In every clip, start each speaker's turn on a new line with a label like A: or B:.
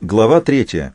A: Глава 3.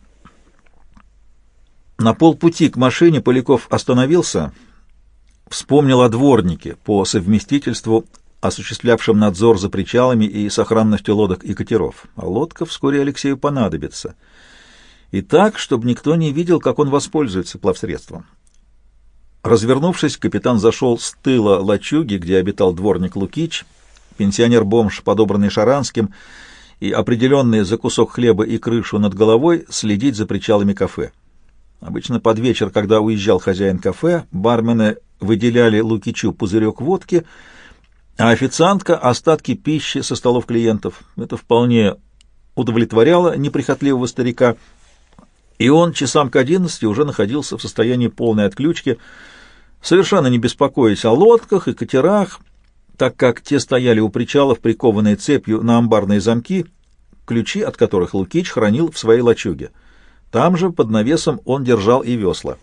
A: На полпути к машине Поляков остановился, вспомнил о дворнике по совместительству, осуществлявшем надзор за причалами и сохранностью лодок и катеров. А лодка вскоре Алексею понадобится. И так, чтобы никто не видел, как он воспользуется плавсредством. Развернувшись, капитан зашел с тыла лачуги, где обитал дворник Лукич, пенсионер-бомж, подобранный Шаранским, и определенный за кусок хлеба и крышу над головой следить за причалами кафе. Обычно под вечер, когда уезжал хозяин кафе, бармены выделяли Лукичу пузырек водки, а официантка — остатки пищи со столов клиентов. Это вполне удовлетворяло неприхотливого старика, и он часам к 11 уже находился в состоянии полной отключки, совершенно не беспокоясь о лодках и катерах, так как те стояли у причалов, прикованные цепью на амбарные замки, ключи от которых Лукич хранил в своей лачуге. Там же, под навесом, он держал и весла.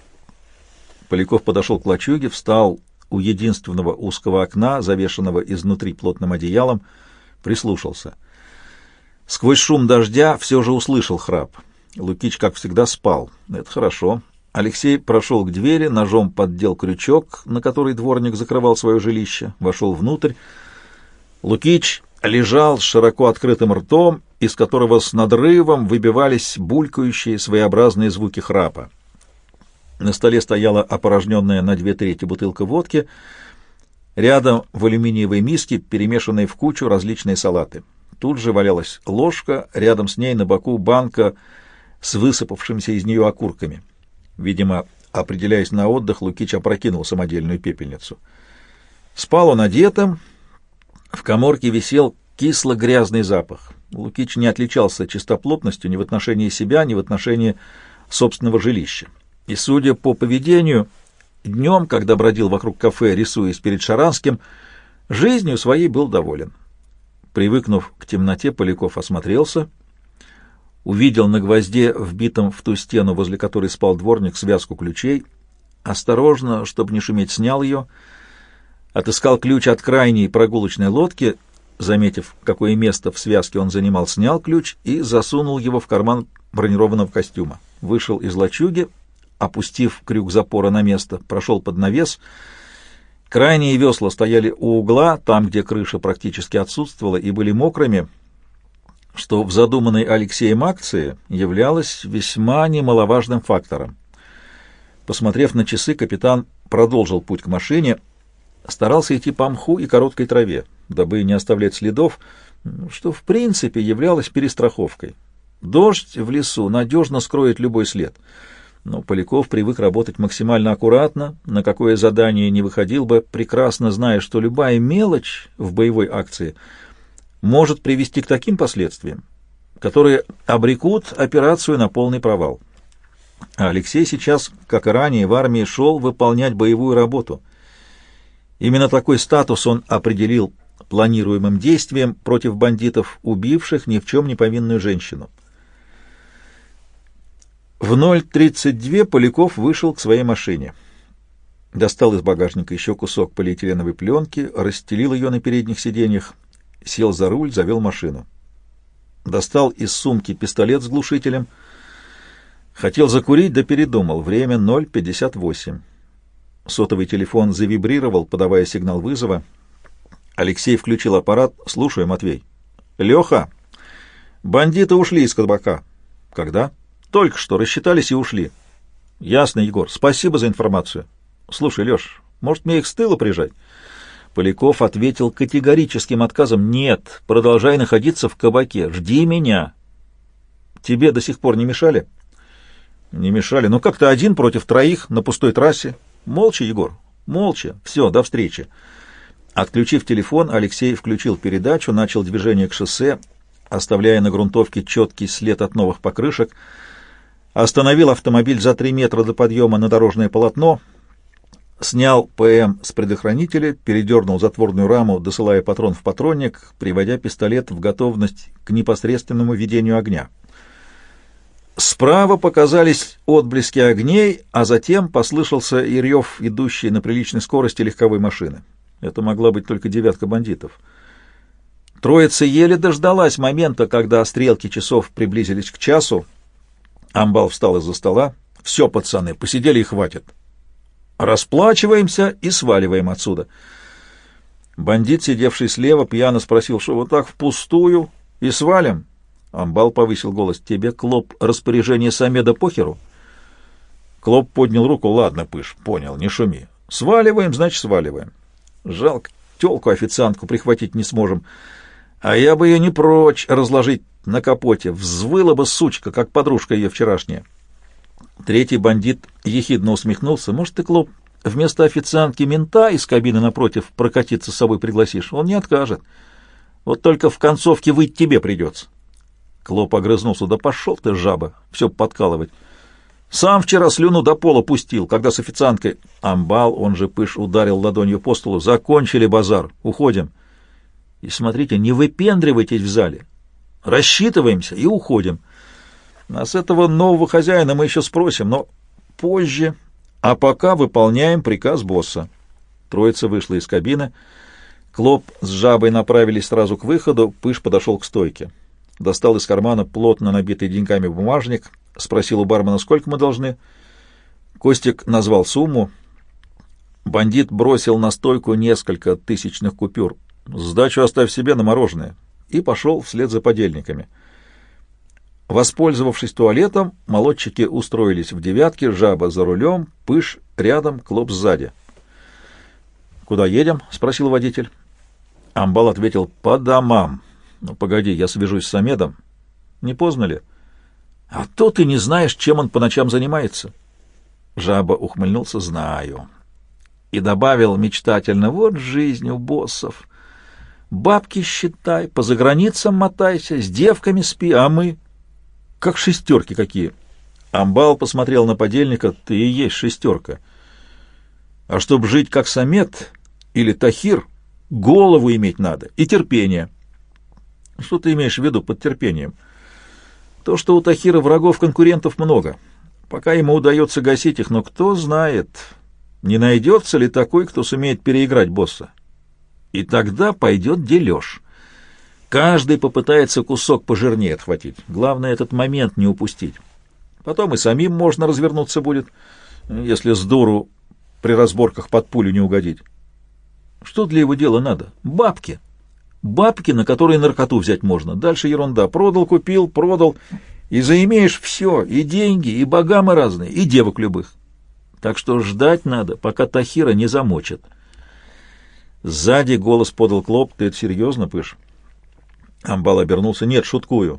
A: Поляков подошел к лачуге, встал у единственного узкого окна, завешенного изнутри плотным одеялом, прислушался. Сквозь шум дождя все же услышал храп. Лукич, как всегда, спал. Это хорошо. Алексей прошел к двери, ножом поддел крючок, на который дворник закрывал свое жилище, вошел внутрь. Лукич лежал с широко открытым ртом, из которого с надрывом выбивались булькающие своеобразные звуки храпа. На столе стояла опорожненная на 2/3 бутылка водки, рядом в алюминиевой миске перемешанные в кучу различные салаты. Тут же валялась ложка, рядом с ней на боку банка с высыпавшимися из нее окурками. Видимо, определяясь на отдых, Лукич опрокинул самодельную пепельницу. Спал он одетым, в каморке висел кисло-грязный запах. Лукич не отличался чистоплотностью ни в отношении себя, ни в отношении собственного жилища. И, судя по поведению, днем, когда бродил вокруг кафе, рисуясь перед Шаранским, жизнью своей был доволен. Привыкнув к темноте, Поляков осмотрелся, увидел на гвозде, вбитом в ту стену, возле которой спал дворник, связку ключей, осторожно, чтобы не шуметь, снял ее, отыскал ключ от крайней прогулочной лодки, заметив, какое место в связке он занимал, снял ключ и засунул его в карман бронированного костюма. Вышел из лачуги, опустив крюк запора на место, прошел под навес. Крайние весла стояли у угла, там, где крыша практически отсутствовала, и были мокрыми, что в задуманной Алексеем акции являлось весьма немаловажным фактором. Посмотрев на часы, капитан продолжил путь к машине, старался идти по мху и короткой траве, дабы не оставлять следов, что в принципе являлось перестраховкой. Дождь в лесу надежно скроет любой след, но Поляков привык работать максимально аккуратно, на какое задание не выходил бы, прекрасно зная, что любая мелочь в боевой акции может привести к таким последствиям, которые обрекут операцию на полный провал. А Алексей сейчас, как и ранее, в армии шел выполнять боевую работу. Именно такой статус он определил планируемым действием против бандитов, убивших ни в чем не повинную женщину. В 0:32 Поляков вышел к своей машине. Достал из багажника еще кусок полиэтиленовой пленки, расстелил ее на передних сиденьях, сел за руль, завел машину. Достал из сумки пистолет с глушителем. Хотел закурить, да передумал. Время 0:58. Сотовый телефон завибрировал, подавая сигнал вызова. Алексей включил аппарат. «Слушаю, Матвей». «Леха, бандиты ушли из кабака». «Когда?» «Только что. Рассчитались и ушли». «Ясно, Егор. Спасибо за информацию». «Слушай, Леш, может, мне их с тыла прижать?» Поляков ответил категорическим отказом. «Нет, продолжай находиться в кабаке. Жди меня». «Тебе до сих пор не мешали?» «Не мешали. Ну как ты один против троих на пустой трассе?» «Молча, Егор, молча. Все, до встречи». Отключив телефон, Алексей включил передачу, начал движение к шоссе, оставляя на грунтовке четкий след от новых покрышек, остановил автомобиль за 3 метра до подъема на дорожное полотно, снял ПМ с предохранителя, передернул затворную раму, досылая патрон в патронник, приводя пистолет в готовность к непосредственному ведению огня. Справа показались отблески огней, а затем послышался и рев, идущий на приличной скорости легковой машины. Это могла быть только девятка бандитов. Троица еле дождалась момента, когда стрелки часов приблизились к часу. Амбал встал из-за стола. «Все, пацаны, посидели и хватит. Расплачиваемся и сваливаем отсюда». Бандит, сидевший слева, пьяно спросил, что вот так впустую и свалим. Амбал повысил голос. «Тебе, Клоп, распоряжение Самеда похеру?» Клоп поднял руку. «Ладно, Пыш, понял, не шуми. Сваливаем, значит, сваливаем. Жалко, тёлку-официантку прихватить не сможем. А я бы ее не прочь разложить на капоте. Взвыла бы сучка, как подружка ее вчерашняя». Третий бандит ехидно усмехнулся. «Может, ты, Клоп, вместо официантки мента из кабины напротив прокатиться с собой пригласишь? Он не откажет. Вот только в концовке выть тебе придется». Клоп огрызнулся. «Да пошел ты, жаба, все подкалывать. Сам вчера слюну до пола пустил, когда с официанткой...» Амбал, он же Пыш, ударил ладонью по столу. «Закончили базар, уходим. И смотрите, не выпендривайтесь в зале. Рассчитываемся и уходим. А с этого нового хозяина мы еще спросим, но позже. А пока выполняем приказ босса». Троица вышла из кабины. Клоп с жабой направились сразу к выходу. Пыш подошел к стойке. Достал из кармана плотно набитый деньгами бумажник, спросил у бармена, сколько мы должны. Костик назвал сумму. Бандит бросил на стойку несколько тысячных купюр. «Сдачу оставь себе на мороженое», и пошел вслед за подельниками. Воспользовавшись туалетом, молодчики устроились в девятке, жаба за рулем, Пыш рядом, Клоп сзади. «Куда едем?» — спросил водитель. Амбал ответил: «По домам». «Ну, погоди, я свяжусь с Самедом. Не поздно ли?» «А то ты не знаешь, чем он по ночам занимается». Жаба ухмыльнулся: «Знаю». И добавил мечтательно: «Вот жизнь у боссов. Бабки считай, по заграницам мотайся, с девками спи, а мы как шестерки какие». Амбал посмотрел на подельника: «Ты и есть шестерка. А чтоб жить как Самед или Тахир, голову иметь надо и терпение». «Что ты имеешь в виду под терпением?» «То, что у Тахира врагов-конкурентов много. Пока ему удается гасить их, но кто знает, не найдется ли такой, кто сумеет переиграть босса. И тогда пойдет дележ. Каждый попытается кусок пожирнее отхватить. Главное, этот момент не упустить. Потом и самим можно развернуться будет, если с дуру при разборках под пулю не угодить. Что для его дела надо? Бабки. Бабки, на которые наркоту взять можно. Дальше ерунда. Продал, купил, продал. И заимеешь все. И деньги, и богамы разные, и девок любых. Так что ждать надо, пока Тахира не замочат». Сзади голос подал Клоп: «Ты это серьезно, Пыш?» Амбал обернулся: «Нет, шуткую.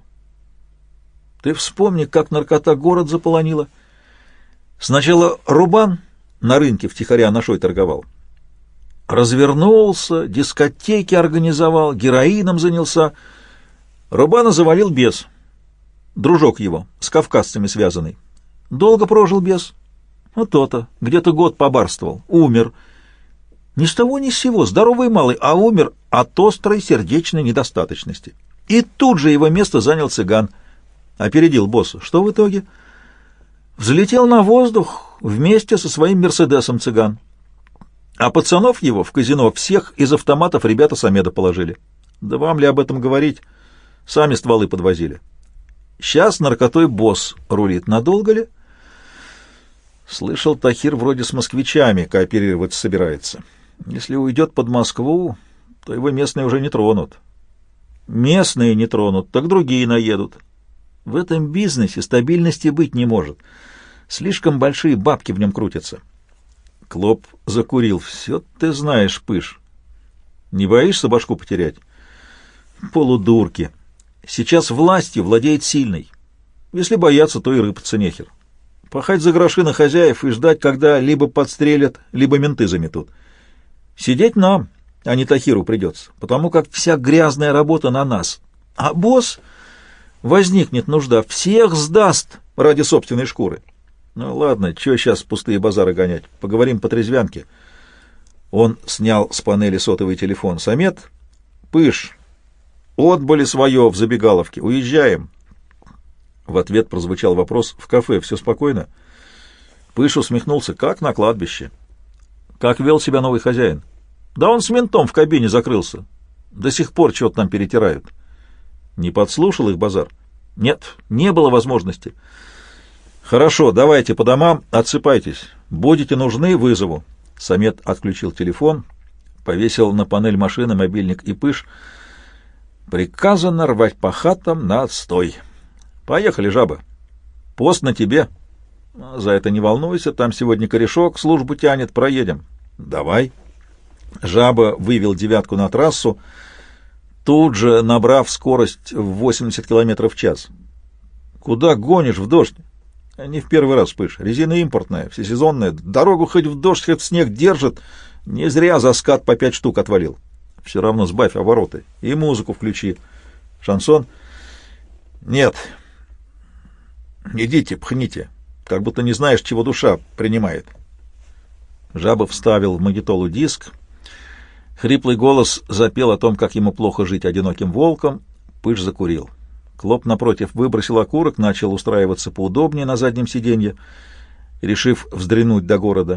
A: Ты вспомни, как наркота город заполонила. Сначала Рубан на рынке втихаря ношой торговал. Развернулся, дискотеки организовал, героином занялся. Рубана завалил бес, дружок его, с кавказцами связанный. Долго прожил бес. Вот то-то, где-то год побарствовал, умер. Ни с того ни с сего, здоровый малый, а умер от острой сердечной недостаточности. И тут же его место занял цыган. Опередил босса. Что в итоге? Взлетел на воздух вместе со своим «Мерседесом» цыган. А пацанов его в казино всех из автоматов ребята Самеда положили. Да вам ли об этом говорить? Сами стволы подвозили. Сейчас наркотой босс рулит. Надолго ли? Слышал, Тахир вроде с москвичами кооперироваться собирается. Если уйдет под Москву, то его местные уже не тронут. Местные не тронут, так другие наедут. В этом бизнесе стабильности быть не может. Слишком большие бабки в нем крутятся». Клоп закурил. «Все ты знаешь, Пыш. Не боишься башку потерять?» «Полудурки. Сейчас властью владеет сильный. Если бояться, то и рыпаться нехер. Пахать за гроши на хозяев и ждать, когда либо подстрелят, либо менты заметут. Сидеть нам, а не Тахиру придется, потому как вся грязная работа на нас. А босс, возникнет нужда, всех сдаст ради собственной шкуры. Ну ладно, чё сейчас пустые базары гонять? Поговорим по трезвянке». Он снял с панели сотовый телефон. «Самед? Пыш, отбыли свое в забегаловке. Уезжаем». В ответ прозвучал вопрос: «В кафе все спокойно?» Пыш усмехнулся: «Как на кладбище». «Как вел себя новый хозяин?» «Да он с ментом в кабине закрылся. До сих пор чего-то там перетирают. Не подслушал их базар? Нет, не было возможности. Хорошо, давайте по домам, отсыпайтесь. Будете нужны, вызову. Самет отключил телефон, повесил на панель машины мобильник и пыш. Приказано рвать по хатам на отстой. Поехали, жаба. Пост на тебе. За это не волнуйся, там сегодня корешок службу тянет, проедем. Давай. Жаба вывел девятку на трассу, тут же набрав скорость в 80 км в час. Куда гонишь в дождь? Не в первый раз, пыш. Резина импортная, всесезонная. Дорогу хоть в дождь, хоть снег держит. Не зря за скат по 5 штук отвалил. Все равно сбавь обороты. И музыку включи. Шансон? Нет. Идите, пхните. Как будто не знаешь, чего душа принимает. Жаба вставил в магнитолу диск. Хриплый голос запел о том, как ему плохо жить одиноким волком. Пыш закурил. Клоп, напротив, выбросил окурок, начал устраиваться поудобнее на заднем сиденье, решив вздрянуть до города.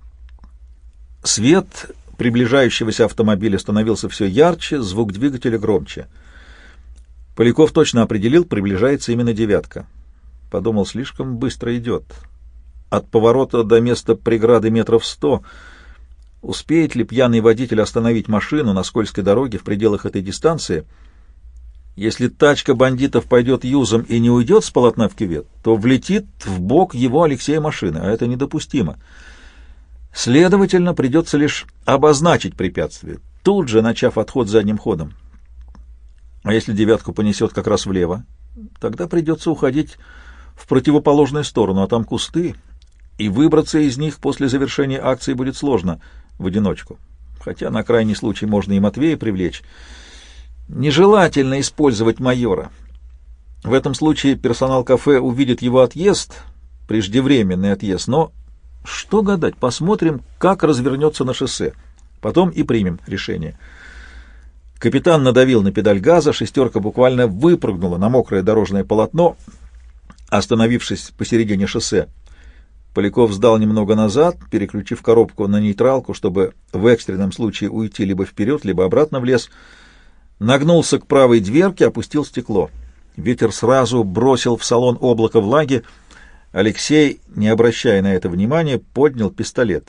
A: Свет приближающегося автомобиля становился все ярче, звук двигателя громче. Поляков точно определил, приближается именно девятка. Подумал, слишком быстро идет. От поворота до места преграды метров 100. Успеет ли пьяный водитель остановить машину на скользкой дороге в пределах этой дистанции? Если тачка бандитов пойдет юзом и не уйдет с полотна в кювет, то влетит в бок его Алексея машины, а это недопустимо. Следовательно, придется лишь обозначить препятствие, тут же начав отход задним ходом. А если девятку понесет как раз влево, тогда придется уходить в противоположную сторону, а там кусты, и выбраться из них после завершения акции будет сложно в одиночку. Хотя на крайний случай можно и Матвея привлечь. Нежелательно использовать майора. В этом случае персонал кафе увидит его отъезд, преждевременный отъезд, но что гадать, посмотрим, как развернется на шоссе. Потом и примем решение. Капитан надавил на педаль газа, шестерка буквально выпрыгнула на мокрое дорожное полотно, остановившись посередине шоссе. Поляков сдал немного назад, переключив коробку на нейтралку, чтобы в экстренном случае уйти либо вперед, либо обратно в лес. Нагнулся к правой дверке, опустил стекло. Ветер сразу бросил в салон облако влаги. Алексей, не обращая на это внимания, поднял пистолет.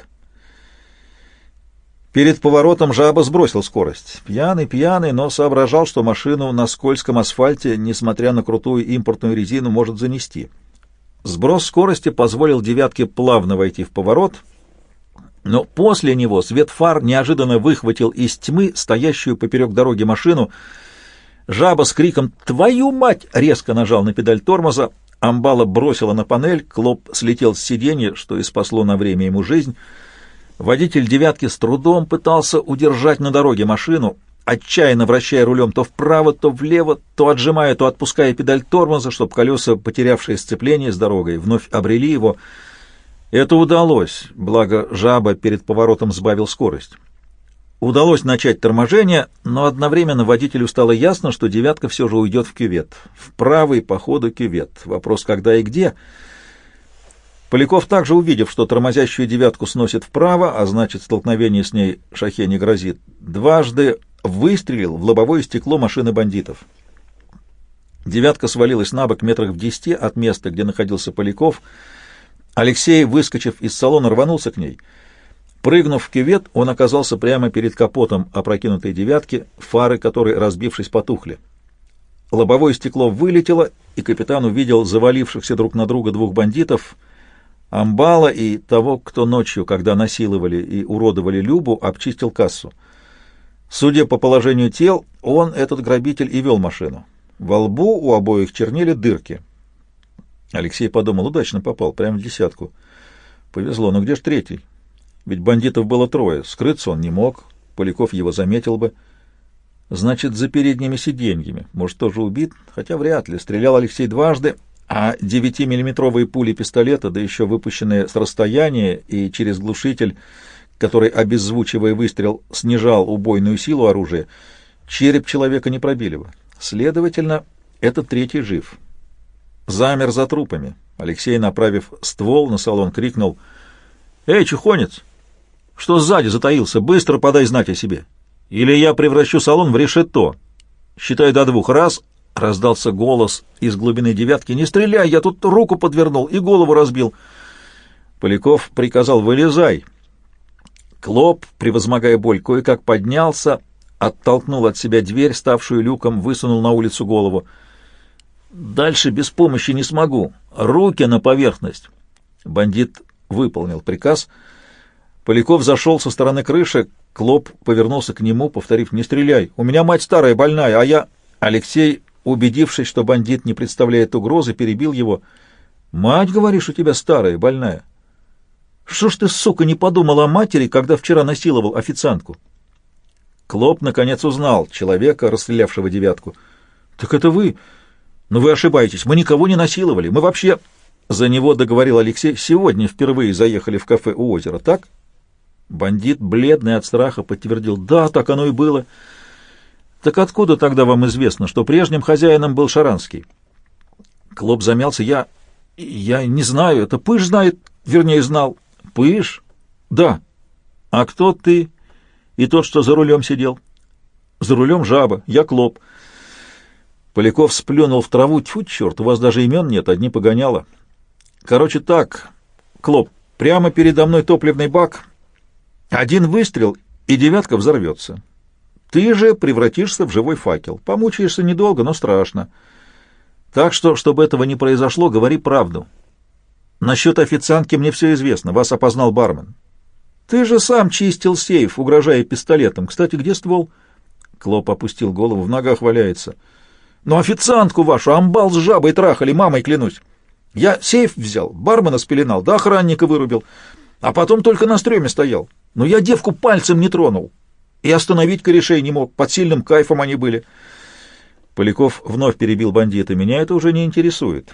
A: Перед поворотом жаба сбросил скорость. Пьяный, но соображал, что машину на скользком асфальте, несмотря на крутую импортную резину, может занести. Сброс скорости позволил девятке плавно войти в поворот, но после него свет фар неожиданно выхватил из тьмы стоящую поперек дороги машину. Жаба с криком «Твою мать!» резко нажал на педаль тормоза, амбала бросила на панель, Клоп слетел с сиденья, что и спасло на время ему жизнь. Водитель девятки с трудом пытался удержать на дороге машину, отчаянно вращая рулем то вправо, то влево, то отжимая, то отпуская педаль тормоза, чтобы колеса, потерявшие сцепление с дорогой, вновь обрели его. Это удалось, благо жаба перед поворотом сбавил скорость. Удалось начать торможение, но одновременно водителю стало ясно, что девятка все же уйдет в кювет. В правый по ходу кювет. Вопрос, когда и где. Поляков, также увидев, что тормозящую девятку сносит вправо, а значит, столкновение с ней шахе не грозит, дважды выстрелил в лобовое стекло машины бандитов. Девятка свалилась на бок метрах в 10 от места, где находился Поляков. Алексей, выскочив из салона, рванулся к ней. Прыгнув в кювет, он оказался прямо перед капотом опрокинутой девятки, фары которой, разбившись, потухли. Лобовое стекло вылетело, и капитан увидел завалившихся друг на друга двух бандитов, амбала и того, кто ночью, когда насиловали и уродовали Любу, обчистил кассу. Судя по положению тел, он, этот грабитель, и вел машину. Во лбу у обоих чернели дырки. Алексей подумал, удачно попал, прямо в десятку. Повезло, но где ж третий? Ведь бандитов было трое, скрыться он не мог, Поляков его заметил бы. Значит, за передними сиденьями. Может, тоже убит? Хотя вряд ли. Стрелял Алексей дважды, а 9-миллиметровые пули пистолета, да еще выпущенные с расстояния и через глушитель, который, обеззвучивая выстрел, снижал убойную силу оружия, череп человека не пробили бы. Следовательно, этот третий жив. Замер за трупами. Алексей, направив ствол на салон, крикнул: «Эй, чухонец! Что сзади затаился? Быстро подай знать о себе! или я превращу салон в решето. Считай до 2. Раз!» — раздался голос из глубины девятки. «Не стреляй, я тут руку подвернул и голову разбил». Поляков приказал: «Вылезай». Клоп, превозмогая боль, кое-как поднялся, оттолкнул от себя дверь, ставшую люком, высунул на улицу голову. «Дальше без помощи не смогу. Руки на поверхность». Бандит выполнил приказ. Поляков зашел со стороны крыши. Клоп повернулся к нему, повторив: «Не стреляй. У меня мать старая, больная, а я...» Алексей, убедившись, что бандит не представляет угрозы, перебил его. «Мать, говоришь, у тебя старая, больная? Что ж ты, сука, не подумал о матери, когда вчера насиловал официантку?» Клоп, наконец, узнал человека, расстрелявшего девятку. «Так это вы? Но вы ошибаетесь. Мы никого не насиловали. Мы вообще...» За него договорил Алексей. «Сегодня впервые заехали в кафе у озера, так?» Бандит, бледный от страха, подтвердил: «Да, так оно и было». «Так откуда тогда вам известно, что прежним хозяином был Шаранский?» Клоп замялся. Я не знаю. Это Пыж знает, вернее, знал». «Пыж?» «Да». «А кто ты и тот, что за рулем сидел?» «За рулем жаба. Я Клоп». Поляков сплюнул в траву. «Тьфу, черт, у вас даже имен нет, одни погоняла. Короче так, Клоп, прямо передо мной топливный бак. Один выстрел, и девятка взорвется. Ты же превратишься в живой факел. Помучаешься недолго, но страшно. Так что, чтобы этого не произошло, говори правду. Насчет официантки мне все известно. Вас опознал бармен. Ты же сам чистил сейф, угрожая пистолетом. Кстати, где ствол?» Клоп опустил голову, в ногах валяется. «Но официантку вашу амбал с жабой трахали, мамой клянусь. Я сейф взял, бармена спеленал, да охранника вырубил, а потом только на стреме стоял. Но я девку пальцем не тронул. И остановить корешей не мог, под сильным кайфом они были». Поляков вновь перебил бандита. «Меня это уже не интересует.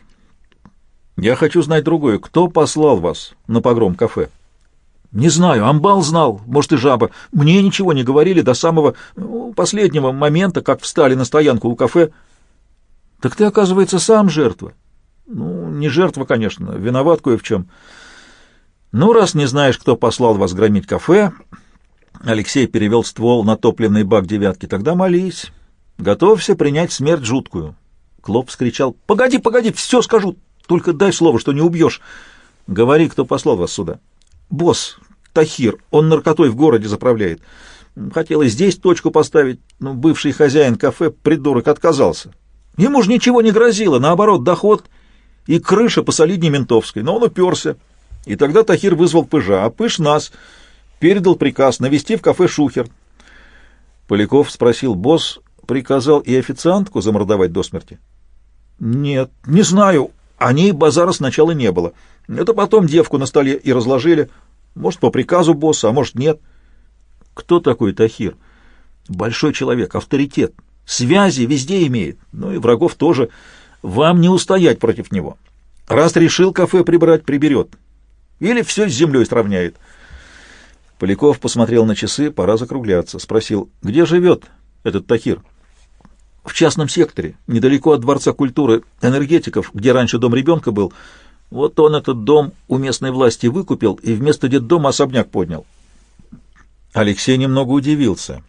A: Я хочу знать другое. Кто послал вас на погром кафе?» «Не знаю, амбал знал, может, и жаба. Мне ничего не говорили до самого последнего момента, как встали на стоянку у кафе». «Так ты, оказывается, сам жертва». «Ну, не жертва, конечно, виноват кое в чем». «Ну, раз не знаешь, кто послал вас громить кафе...» Алексей перевел ствол на топливный бак девятки. «Тогда молись. Готовься принять смерть жуткую». Клоп вскричал: «Погоди, погоди, все скажу. Только дай слово, что не убьешь. Говори, кто послал вас сюда». «Босс, Тахир, он наркотой в городе заправляет. Хотел и здесь точку поставить, но бывший хозяин кафе, придурок, отказался. Ему же ничего не грозило, наоборот, доход и крыша посолиднее ментовской, но он уперся. И тогда Тахир вызвал Пыжа, а Пыж нас передал приказ навести в кафе шухер». Поляков спросил: «Босс приказал и официантку замордовать до смерти?» «Нет, не знаю. О ней базара сначала не было. Это потом девку на столе и разложили. Может, по приказу босса, а может, нет». «Кто такой Тахир?» «Большой человек, авторитет. Связи везде имеет, ну и врагов тоже. Вам не устоять против него. Раз решил кафе прибрать, приберет. Или все с землей сравняет». Поляков посмотрел на часы, пора закругляться. Спросил: «Где живет этот Тахир?» «В частном секторе, недалеко от Дворца культуры энергетиков, где раньше дом ребенка был. Вот он этот дом у местной власти выкупил и вместо детдома особняк поднял». Алексей немного удивился.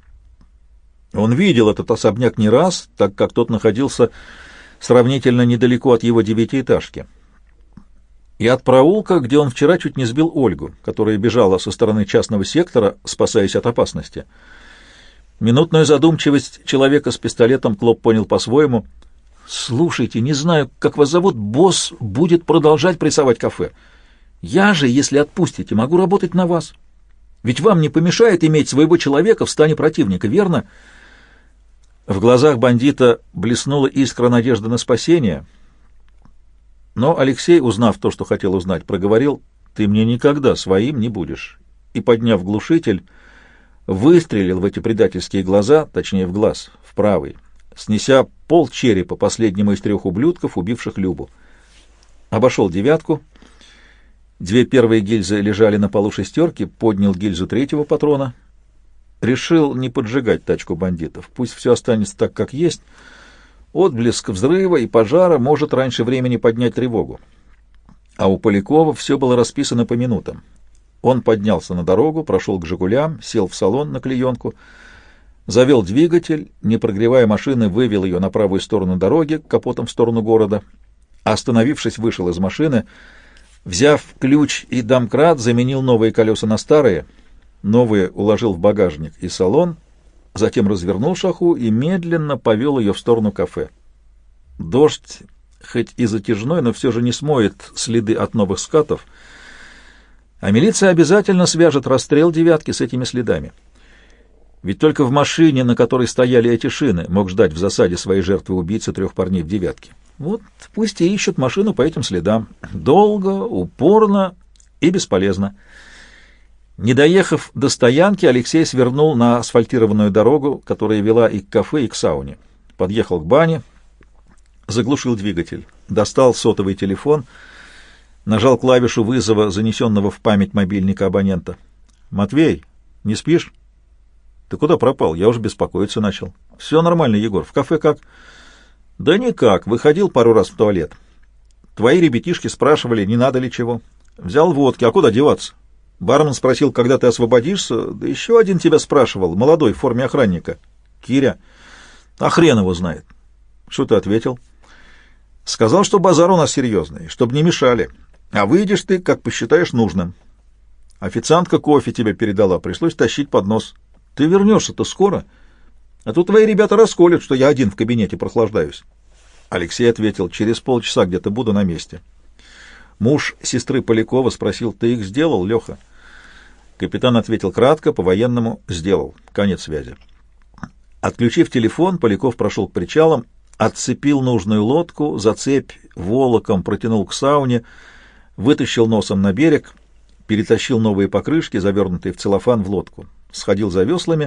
A: Он видел этот особняк не раз, так как тот находился сравнительно недалеко от его 9-этажки. И от проулка, где он вчера чуть не сбил Ольгу, которая бежала со стороны частного сектора, спасаясь от опасности. Минутную задумчивость человека с пистолетом Клоп понял по-своему. «Слушайте, не знаю, как вас зовут, босс будет продолжать прессовать кафе. Я же, если отпустите, могу работать на вас. Ведь вам не помешает иметь своего человека в стане противника, верно?» В глазах бандита блеснула искра надежды на спасение, но Алексей, узнав то, что хотел узнать, проговорил: «Ты мне никогда своим не будешь», и, подняв глушитель, выстрелил в эти предательские глаза, точнее в глаз, в правый, снеся пол черепа последнему из 3 ублюдков, убивших Любу. Обошел девятку. 2 первые гильзы лежали на полу шестерки, поднял гильзу 3-го патрона. Решил не поджигать тачку бандитов. Пусть все останется так, как есть. Отблеск взрыва и пожара может раньше времени поднять тревогу. А у Полякова все было расписано по минутам. Он поднялся на дорогу, прошел к «Жигулям», сел в салон на клеенку, Завел двигатель, не прогревая машины, вывел ее на правую сторону дороги, капотом в сторону города. Остановившись, вышел из машины. Взяв ключ и домкрат, заменил новые колеса на старые, новые уложил в багажник и салон, затем развернул шаху и медленно повел ее в сторону кафе. Дождь, хоть и затяжной, но все же не смоет следы от новых скатов, а милиция обязательно свяжет расстрел «девятки» с этими следами. Ведь только в машине, на которой стояли эти шины, мог ждать в засаде своей жертвы убийцы 3 парней в «девятке». Вот пусть и ищут машину по этим следам. Долго, упорно и бесполезно. Не доехав до стоянки, Алексей свернул на асфальтированную дорогу, которая вела и к кафе, и к сауне. Подъехал к бане, заглушил двигатель, достал сотовый телефон, нажал клавишу вызова, занесенного в память мобильника абонента. «Матвей, не спишь?» «Ты куда пропал? Я уже беспокоиться начал». «Все нормально, Егор. В кафе как?» «Да никак. Выходил пару раз в туалет. Твои ребятишки спрашивали, не надо ли чего. Взял водки. А куда деваться? Бармен спросил, когда ты освободишься. Да еще один тебя спрашивал, молодой, в форме охранника. Киря. А хрен его знает». «Что ты ответил?» «Сказал, что базар у нас серьезный, чтобы не мешали. А выйдешь ты, как посчитаешь нужным. Официантка кофе тебе передала, пришлось тащить поднос. Ты вернешься-то скоро? А то твои ребята расколят, что я один в кабинете прохлаждаюсь». Алексей ответил: «Через полчаса где-то буду на месте». Муж сестры Полякова спросил: «Ты их сделал, Леха?» Капитан ответил кратко, по-военному: «Сделал». Конец связи. Отключив телефон, Поляков прошел к причалам, отцепил нужную лодку, за цепь волоком протянул к сауне, вытащил носом на берег, перетащил новые покрышки, завернутые в целлофан, в лодку, сходил за веслами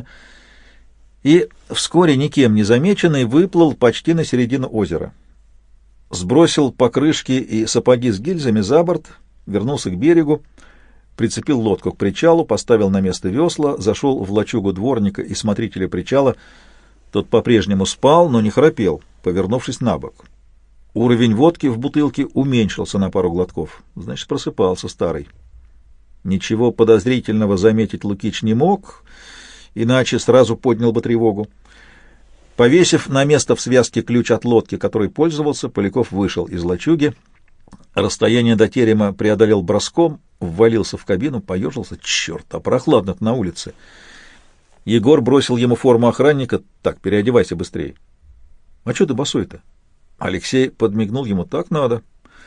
A: и, вскоре никем не замеченный, выплыл почти на середину озера. Сбросил покрышки и сапоги с гильзами за борт, вернулся к берегу, прицепил лодку к причалу, поставил на место весла, зашел в лачугу дворника и смотрителя причала. Тот по-прежнему спал, но не храпел, повернувшись на бок. Уровень водки в бутылке уменьшился на пару глотков. Значит, просыпался старый. Ничего подозрительного заметить Лукич не мог, иначе сразу поднял бы тревогу. Повесив на место в связке ключ от лодки, которой пользовался, Поляков вышел из лачуги. Расстояние до терема преодолел броском, ввалился в кабину, поежился. Черт, а прохладно-то на улице. Егор бросил ему форму охранника. «Так, переодевайся быстрее». «А что ты босой-то?» Алексей подмигнул ему: «Так надо».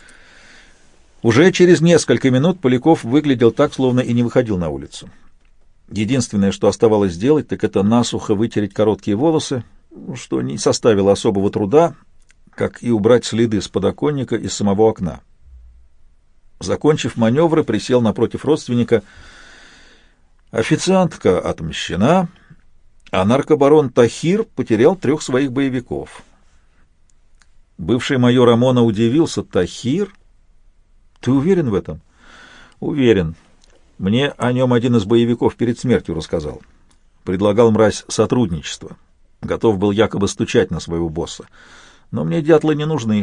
A: Уже через несколько минут Поляков выглядел так, словно и не выходил на улицу. Единственное, что оставалось сделать, так это насухо вытереть короткие волосы, что не составило особого труда, как и убрать следы с подоконника и с самого окна. Закончив маневры, присел напротив родственника. Официантка отмщена, а наркобарон Тахир потерял 3 своих боевиков. Бывший майор ОМОНа удивился: «Тахир? Ты уверен в этом?» «Уверен. Мне о нем один из боевиков перед смертью рассказал. Предлагал, мразь, сотрудничество. Готов был якобы стучать на своего босса. Но мне дятлы не нужны».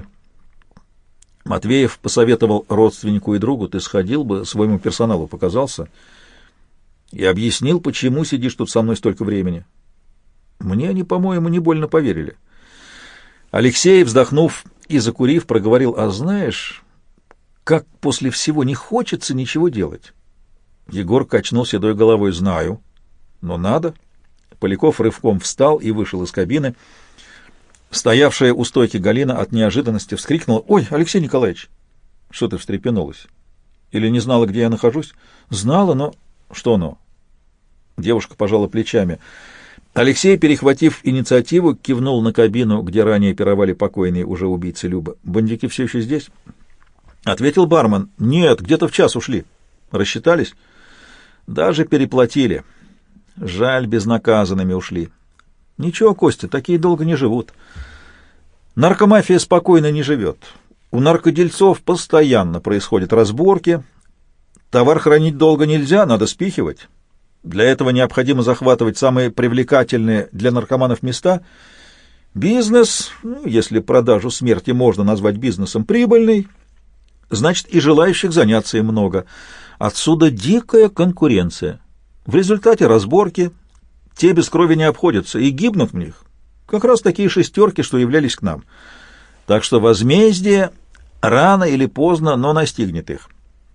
A: Матвеев посоветовал родственнику и другу: «Ты сходил бы, своему персоналу показался и объяснил, почему сидишь тут со мной столько времени». Мне они, по-моему, не больно поверили. Алексей, вздохнув и закурив, проговорил: «А знаешь, как после всего не хочется ничего делать?» Егор качнул седой головой: «Знаю, но надо». Поляков рывком встал и вышел из кабины. Стоявшая у стойки Галина от неожиданности вскрикнула: «Ой, Алексей Николаевич!» «Что ты встрепенулась? Или не знала, где я нахожусь?» «Знала, но...» «Что но?» Девушка пожала плечами. Алексей, перехватив инициативу, кивнул на кабину, где ранее пировали покойные уже убийцы Люба. «Бандюки все еще здесь?» Ответил бармен: «Нет, где-то в час ушли». «Рассчитались?» «Даже переплатили. Жаль, безнаказанными ушли». «Ничего, Костя, такие долго не живут. Наркомафия спокойно не живет. У наркодельцов постоянно происходят разборки. Товар хранить долго нельзя, надо спихивать. Для этого необходимо захватывать самые привлекательные для наркоманов места. Бизнес, если продажу смерти можно назвать бизнесом, прибыльный, значит, и желающих заняться им много. Отсюда дикая конкуренция. В результате разборки, те без крови не обходятся и гибнут в них. Как раз такие шестерки, что являлись к нам. Так что возмездие рано или поздно, но настигнет их.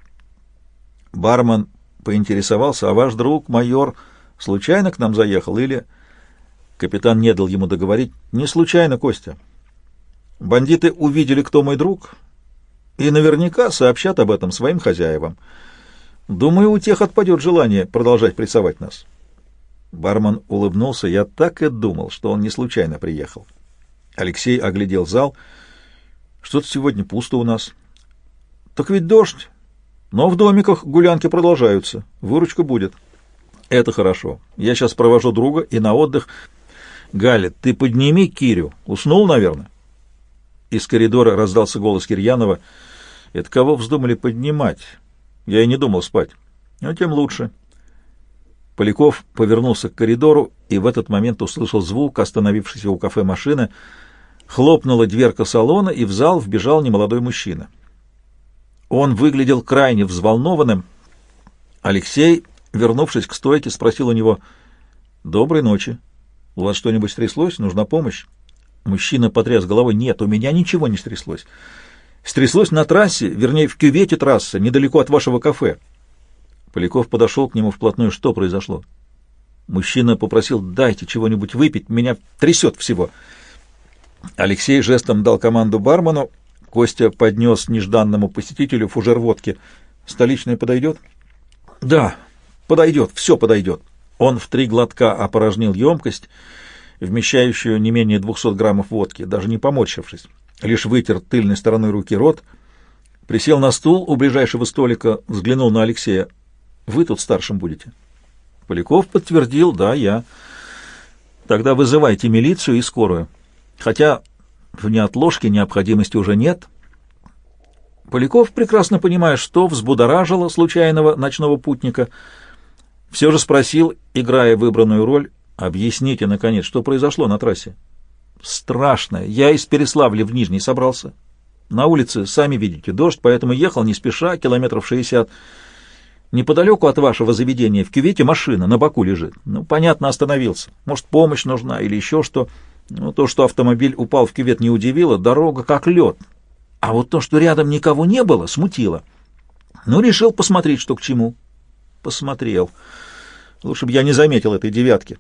A: Бармен поинтересовался: а ваш друг, майор, случайно к нам заехал или... Капитан не дал ему договорить. Не случайно, Костя. Бандиты увидели, кто мой друг, и наверняка сообщат об этом своим хозяевам. Думаю, у тех отпадет желание продолжать прессовать нас. Бармен улыбнулся. Я так и думал, что он не случайно приехал. Алексей оглядел зал. Что-то сегодня пусто у нас. Так ведь дождь. Но в домиках гулянки продолжаются. Выручка будет. Это хорошо. Я сейчас провожу друга и на отдых. Галя, ты подними Кирю. Уснул, наверное? Из коридора раздался голос Кирьянова. Это кого вздумали поднимать? Я и не думал спать. Но тем лучше. Поляков повернулся к коридору и в этот момент услышал звук остановившейся у кафе машины. Хлопнула дверка салона, и в зал вбежал немолодой мужчина. Он выглядел крайне взволнованным. Алексей, вернувшись к стойке, спросил у него: «Доброй ночи. У вас что-нибудь стряслось? Нужна помощь?» Мужчина потряс головой. «Нет, у меня ничего не стряслось. Стряслось на трассе, вернее, в кювете трассы, недалеко от вашего кафе». Поляков подошел к нему вплотную. «Что произошло?» Мужчина попросил: «Дайте чего-нибудь выпить, меня трясет всего». Алексей жестом дал команду бармену. Костя поднес нежданному посетителю фужер водки. «Столичная подойдет?» «Да, подойдет, все подойдет». Он в 3 глотка опорожнил емкость, вмещающую не менее 200 граммов водки, даже не поморщившись. Лишь вытер тыльной стороной руки рот, присел на стул у ближайшего столика, взглянул на Алексея. «Вы тут старшим будете?» Поляков подтвердил: «Да, я». «Тогда вызывайте милицию и скорую. Хотя в неотложке необходимости уже нет». Поляков, прекрасно понимая, что взбудоражило случайного ночного путника, все же спросил, играя выбранную роль: «Объясните, наконец, что произошло на трассе?» «Страшно. Я из Переславля в Нижний собрался. На улице, сами видите, дождь, поэтому ехал не спеша, километров 60. Неподалеку от вашего заведения в кювете машина на боку лежит. Ну, понятно, остановился. Может, помощь нужна или еще что. Ну, то, что автомобиль упал в кювет, не удивило. Дорога как лед. А вот то, что рядом никого не было, смутило. Ну, решил посмотреть, что к чему». «Посмотрел. Лучше бы я не заметил этой девятки».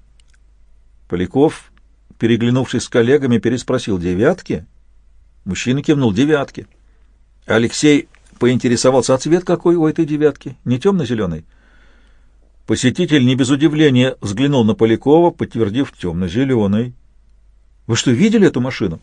A: Поляков, переглянувшись с коллегами, переспросил: «Девятки?» Мужчина кивнул: «Девятки». Алексей поинтересовался: «А цвет какой у этой девятки? Не темно-зеленый?» Посетитель не без удивления взглянул на Полякова, подтвердив: «Темно-зеленый». «Вы что, видели эту машину?»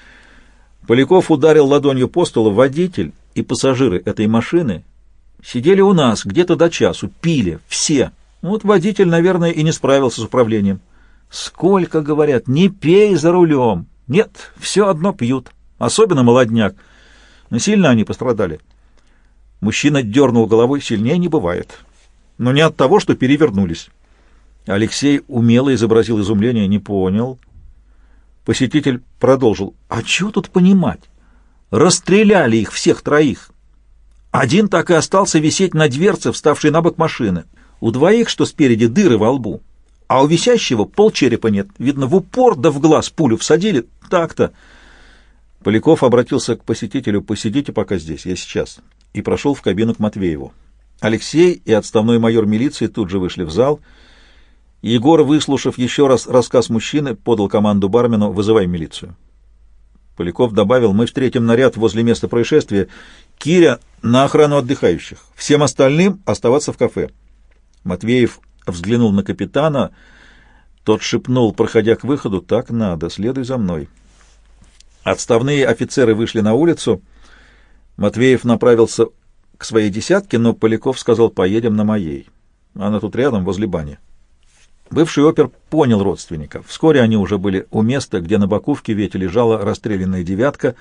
A: Поляков ударил ладонью по столу. «Водитель и пассажиры этой машины сидели у нас где-то до часу, пили, все. Вот водитель, наверное, и не справился с управлением. Сколько, говорят, не пей за рулем. Нет, все одно пьют, особенно молодняк. Но сильно они пострадали». Мужчина дернул головой. «Сильнее не бывает. Но не от того, что перевернулись». Алексей умело изобразил изумление. «Не понял». Посетитель продолжил: «А чего тут понимать? Расстреляли их всех 3. Один так и остался висеть на дверце, вставшей на бок машины. У 2, что спереди, дыры во лбу, а у висящего полчерепа нет. Видно, в упор да в глаз пулю всадили. Так-то». Поляков обратился к посетителю: «Посидите пока здесь, я сейчас», и прошел в кабину к Матвееву. Алексей и отставной майор милиции тут же вышли в зал. Егор, выслушав еще раз рассказ мужчины, подал команду бармену: «Вызывай милицию». Поляков добавил: «Мы встретим наряд возле места происшествия. Киря на охрану отдыхающих. Всем остальным оставаться в кафе». Матвеев взглянул на капитана. Тот шепнул, проходя к выходу: «Так надо, следуй за мной». Отставные офицеры вышли на улицу. Матвеев направился к своей десятке, но Поляков сказал: «Поедем на моей. Она тут рядом, возле бани». Бывший опер понял родственника. Вскоре они уже были у места, где на боку в кювете лежала расстрелянная девятка.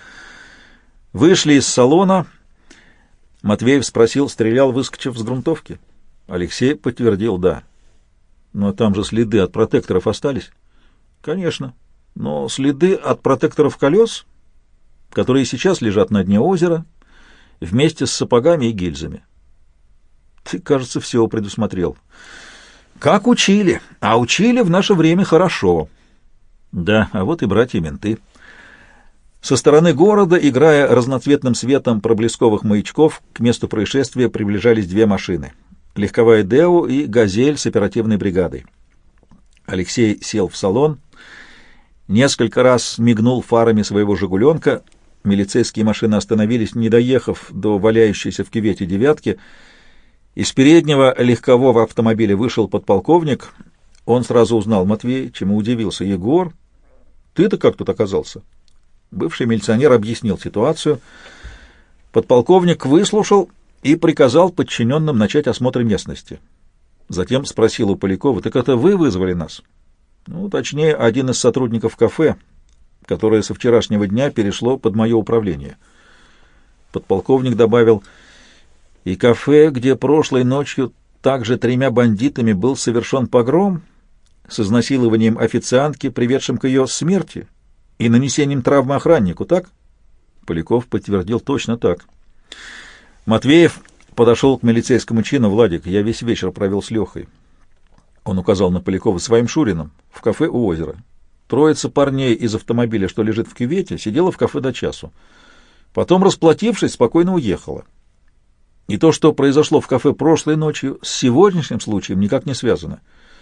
A: Вышли из салона. Матвеев спросил: «Стрелял, выскочив с грунтовки?» Алексей подтвердил: «Да». «Но там же следы от протекторов остались?» «Конечно. Но следы от протекторов колес, которые сейчас лежат на дне озера, вместе с сапогами и гильзами». «Ты, кажется, все предусмотрел». Как учили, а учили в наше время хорошо. Да, а вот и братья-менты. Со стороны города, играя разноцветным светом проблесковых маячков, к месту происшествия приближались две машины. Легковая «Део» и «Газель» с оперативной бригадой. Алексей сел в салон, несколько раз мигнул фарами своего «Жигуленка». Милицейские машины остановились, не доехав до валяющейся в кювете «девятки». Из переднего легкового автомобиля вышел подполковник. Он сразу узнал Матвея, чему удивился. «Егор, ты-то как тут оказался?» Бывший милиционер объяснил ситуацию. Подполковник выслушал и приказал подчиненным начать осмотр местности. Затем спросил у Полякова: «Так это вы вызвали нас?» Ну, точнее, один из сотрудников кафе, которое со вчерашнего дня перешло под мое управление. Подполковник добавил: «И кафе, где прошлой ночью также 3 бандитами был совершен погром с изнасилованием официантки, приведшим к ее смерти, и нанесением травмы охраннику, так?» Поляков подтвердил: «Точно так». Матвеев подошел к милицейскому чину: «Владик, я весь вечер провел с Лехой». Он указал на Полякова: «Своим Шурином, в кафе у озера. Троица парней из автомобиля, что лежит в кювете, сидела в кафе до часу. Потом, расплатившись, спокойно уехала. И то, что произошло в кафе прошлой ночью, с сегодняшним случаем никак не связано».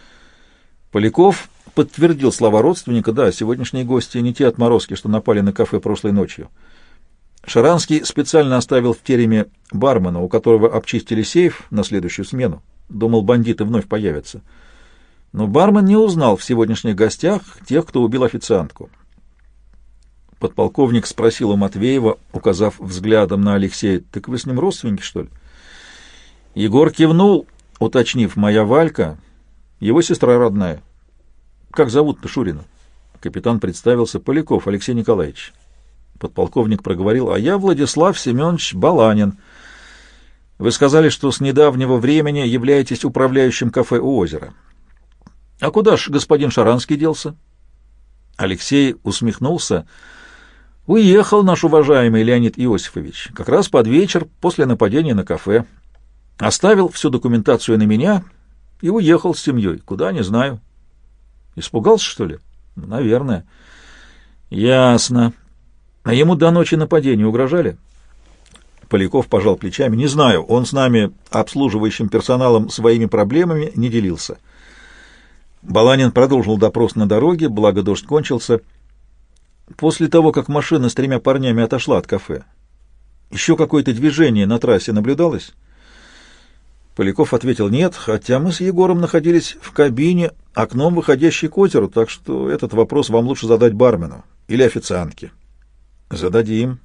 A: Поляков подтвердил слова родственника: «Да, сегодняшние гости не те отморозки, что напали на кафе прошлой ночью. Шаранский специально оставил в тереме бармена, у которого обчистили сейф на следующую смену. Думал, бандиты вновь появятся. Но бармен не узнал в сегодняшних гостях тех, кто убил официантку». Подполковник спросил у Матвеева, указав взглядом на Алексея: «Так вы с ним родственники, что ли?» Егор кивнул, уточнив: «Моя Валька, его сестра родная». «Как зовут-то Шурина?» Капитан представился: «Поляков Алексей Николаевич». Подполковник проговорил: «А я Владислав Семенович Баланин. Вы сказали, что с недавнего времени являетесь управляющим кафе у озера. А куда ж господин Шаранский делся?» Алексей усмехнулся. «Уехал наш уважаемый Леонид Иосифович как раз под вечер после нападения на кафе. Оставил всю документацию на меня и уехал с семьей. Куда, не знаю». «Испугался, что ли?» «Наверное». «Ясно. А ему до ночи нападения угрожали?» Поляков пожал плечами: «Не знаю, он с нами, обслуживающим персоналом, своими проблемами не делился». Баланин продолжил допрос на дороге, благо дождь кончился. «После того, как машина с 3 парнями отошла от кафе, еще какое-то движение на трассе наблюдалось?» Поляков ответил: «Нет, хотя мы с Егором находились в кабине, окном выходящей к озеру, так что этот вопрос вам лучше задать бармену или официантке». «Зададим».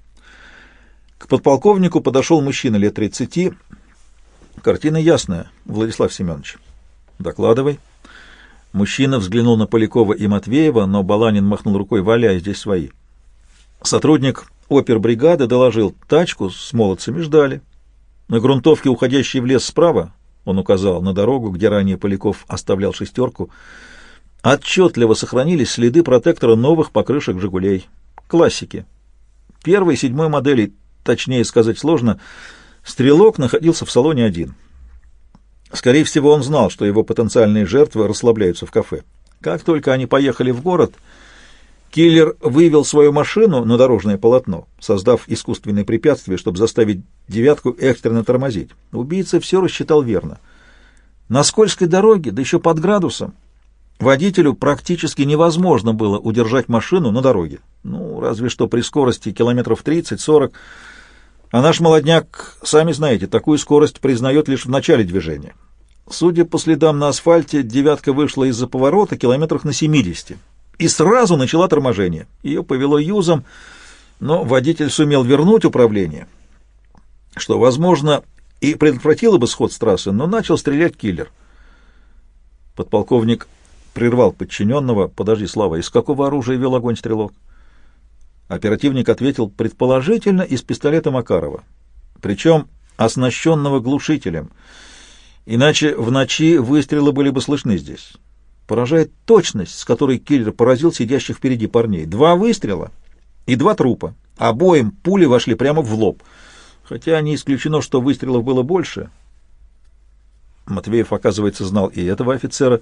A: К подполковнику подошел мужчина лет 30. «Картина ясная, Владислав Семенович». «Докладывай». Мужчина взглянул на Полякова и Матвеева, но Баланин махнул рукой: «Валяй, здесь свои». Сотрудник опербригады доложил: тачку с молодцами ждали. На грунтовке, уходящей в лес справа, он указал на дорогу, где ранее Поляков оставлял шестерку, отчетливо сохранились следы протектора новых покрышек «Жигулей». Классики. 1-й, 7-й модели, точнее сказать сложно. Стрелок находился в салоне один. Скорее всего, он знал, что его потенциальные жертвы расслабляются в кафе. Как только они поехали в город, киллер вывел свою машину на дорожное полотно, создав искусственное препятствие, чтобы заставить «девятку» экстренно тормозить. Убийца все рассчитал верно. На скользкой дороге, да еще под градусом, водителю практически невозможно было удержать машину на дороге. Ну, разве что при скорости километров 30-40. А наш молодняк, сами знаете, такую скорость признает лишь в начале движения. Судя по следам на асфальте, «девятка» вышла из-за поворота километрах на 70 и сразу начала торможение. Ее повело юзом, но водитель сумел вернуть управление, что, возможно, и предотвратило бы сход с трассы, но начал стрелять киллер. Подполковник прервал подчиненного: «Подожди, Слава, из какого оружия вел огонь стрелок?» Оперативник ответил: «Предположительно, из пистолета Макарова, причем оснащенного глушителем, иначе в ночи выстрелы были бы слышны здесь. Поражает точность, с которой киллер поразил сидящих впереди парней. 2 выстрела и 2 трупа. Обоим пули вошли прямо в лоб, хотя не исключено, что выстрелов было больше». Матвеев, оказывается, знал и этого офицера.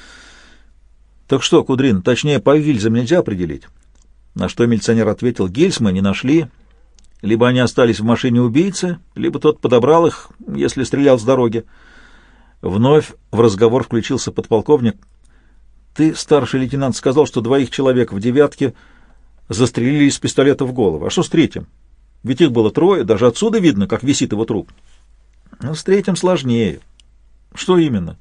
A: «Так что, Кудрин, точнее, по гильзам нельзя определить?» На что милиционер ответил: «Гильз мы не нашли. Либо они остались в машине убийцы, либо тот подобрал их, если стрелял с дороги». Вновь в разговор включился подполковник. «Ты, старший лейтенант, сказал, что 2 человек в «девятке» застрелили из пистолета в голову. А что с третьим? Ведь их было 3, даже отсюда видно, как висит его труп». «Ну, с третьим сложнее». «Что именно?»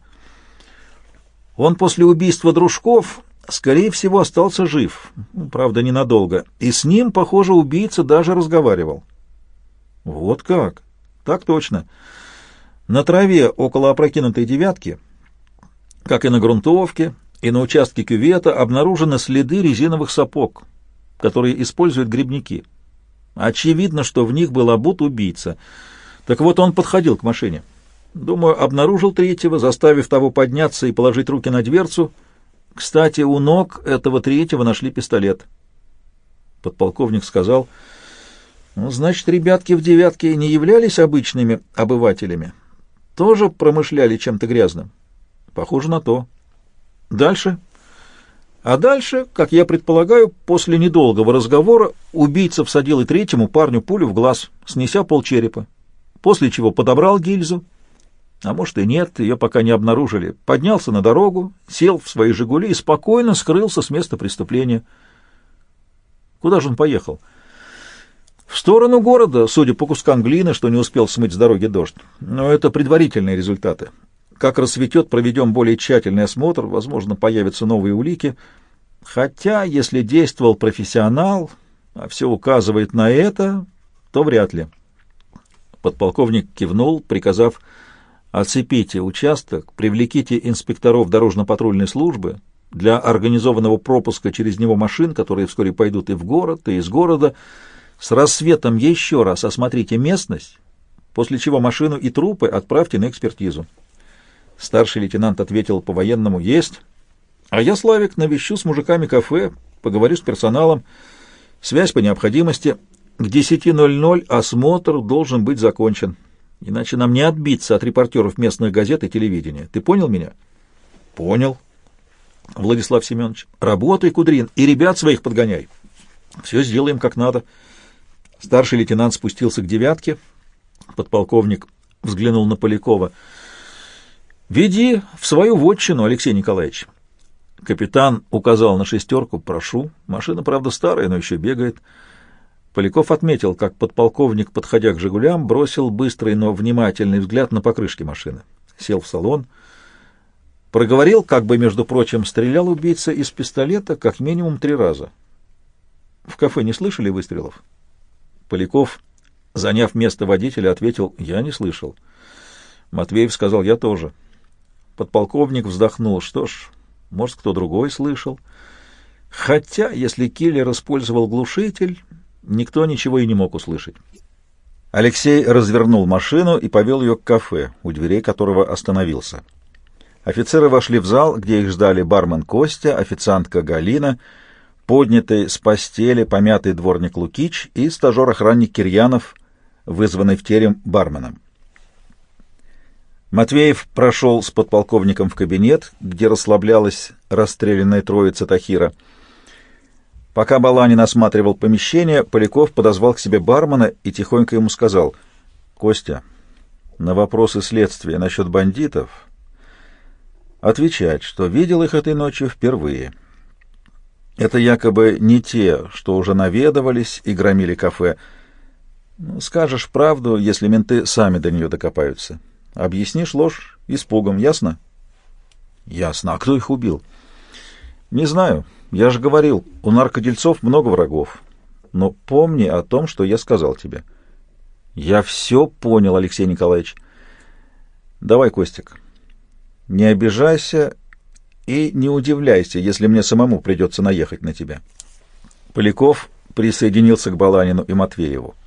A: «Он после убийства Дружков, скорее всего, остался жив, правда, ненадолго, и с ним, похоже, убийца даже разговаривал». «Вот как?» «Так точно. На траве около опрокинутой «девятки», как и на грунтовке, и на участке кювета, обнаружены следы резиновых сапог, которые используют грибники. Очевидно, что в них был обут убийца. Так вот, он подходил к машине. Думаю, обнаружил третьего, заставив того подняться и положить руки на дверцу. Кстати, у ног этого третьего нашли пистолет». Подполковник сказал: «Ну, значит, ребятки в «девятке» не являлись обычными обывателями. Тоже промышляли чем-то грязным?» «Похоже на то». «Дальше?» «А дальше, как я предполагаю, после недолгого разговора убийца всадил и третьему парню пулю в глаз, снеся полчерепа, после чего подобрал гильзу, а может и нет, ее пока не обнаружили, поднялся на дорогу, сел в свои «Жигули» и спокойно скрылся с места преступления». «Куда же он поехал?» «В сторону города, судя по кускам глины, что не успел смыть с дороги дождь. Но это предварительные результаты. Как рассветет, проведем более тщательный осмотр, возможно, появятся новые улики. Хотя, если действовал профессионал, а все указывает на это, то вряд ли». Подполковник кивнул, приказав: «Оцепите участок, привлеките инспекторов дорожно-патрульной службы для организованного пропуска через него машин, которые вскоре пойдут и в город, и из города. С рассветом еще раз осмотрите местность, после чего машину и трупы отправьте на экспертизу». Старший лейтенант ответил по-военному: «Есть. А я, Славик, навещу с мужиками кафе, поговорю с персоналом. Связь по необходимости. К 10:00 осмотр должен быть закончен. Иначе нам не отбиться от репортеров местных газет и телевидения. Ты понял меня?» «Понял, Владислав Семенович. Работай, Кудрин, и ребят своих подгоняй. Все сделаем как надо». Старший лейтенант спустился к «девятке». Подполковник взглянул на Полякова. «Веди в свою вотчину, Алексей Николаевич». Капитан указал на «шестерку». «Прошу». Машина, правда, старая, но еще бегает. Поляков отметил, как подполковник, подходя к «Жигулям», бросил быстрый, но внимательный взгляд на покрышки машины. Сел в салон. Проговорил, как бы, между прочим: «Стрелял убийца из пистолета как минимум 3 раза». «В кафе не слышали выстрелов?» Поляков, заняв место водителя, ответил: «Я не слышал». Матвеев сказал: «Я тоже». Подполковник вздохнул. «Что ж, может, кто другой слышал. Хотя, если киллер использовал глушитель, никто ничего и не мог услышать». Алексей развернул машину и повел ее к кафе, у дверей которого остановился. Офицеры вошли в зал, где их ждали бармен Костя, официантка Галина, поднятый с постели помятый дворник Лукич и стажер-охранник Кирьянов, вызванный в терем барменом. Матвеев прошел с подполковником в кабинет, где расслаблялась расстрелянная троица Тахира. Пока Баланин осматривал помещение, Поляков подозвал к себе бармена и тихонько ему сказал: «Костя, на вопросы следствия насчет бандитов отвечать, что видел их этой ночью впервые. Это якобы не те, что уже наведывались и громили кафе. Скажешь правду, если менты сами до нее докопаются. Объяснишь ложь испугом, ясно?» «Ясно. А кто их убил?» «Не знаю. Я же говорил, у наркодельцов много врагов. Но помни о том, что я сказал тебе». «Я все понял, Алексей Николаевич». «Давай, Костик, не обижайся и не удивляйся, если мне самому придется наехать на тебя». Поляков присоединился к Баланину и Матвееву.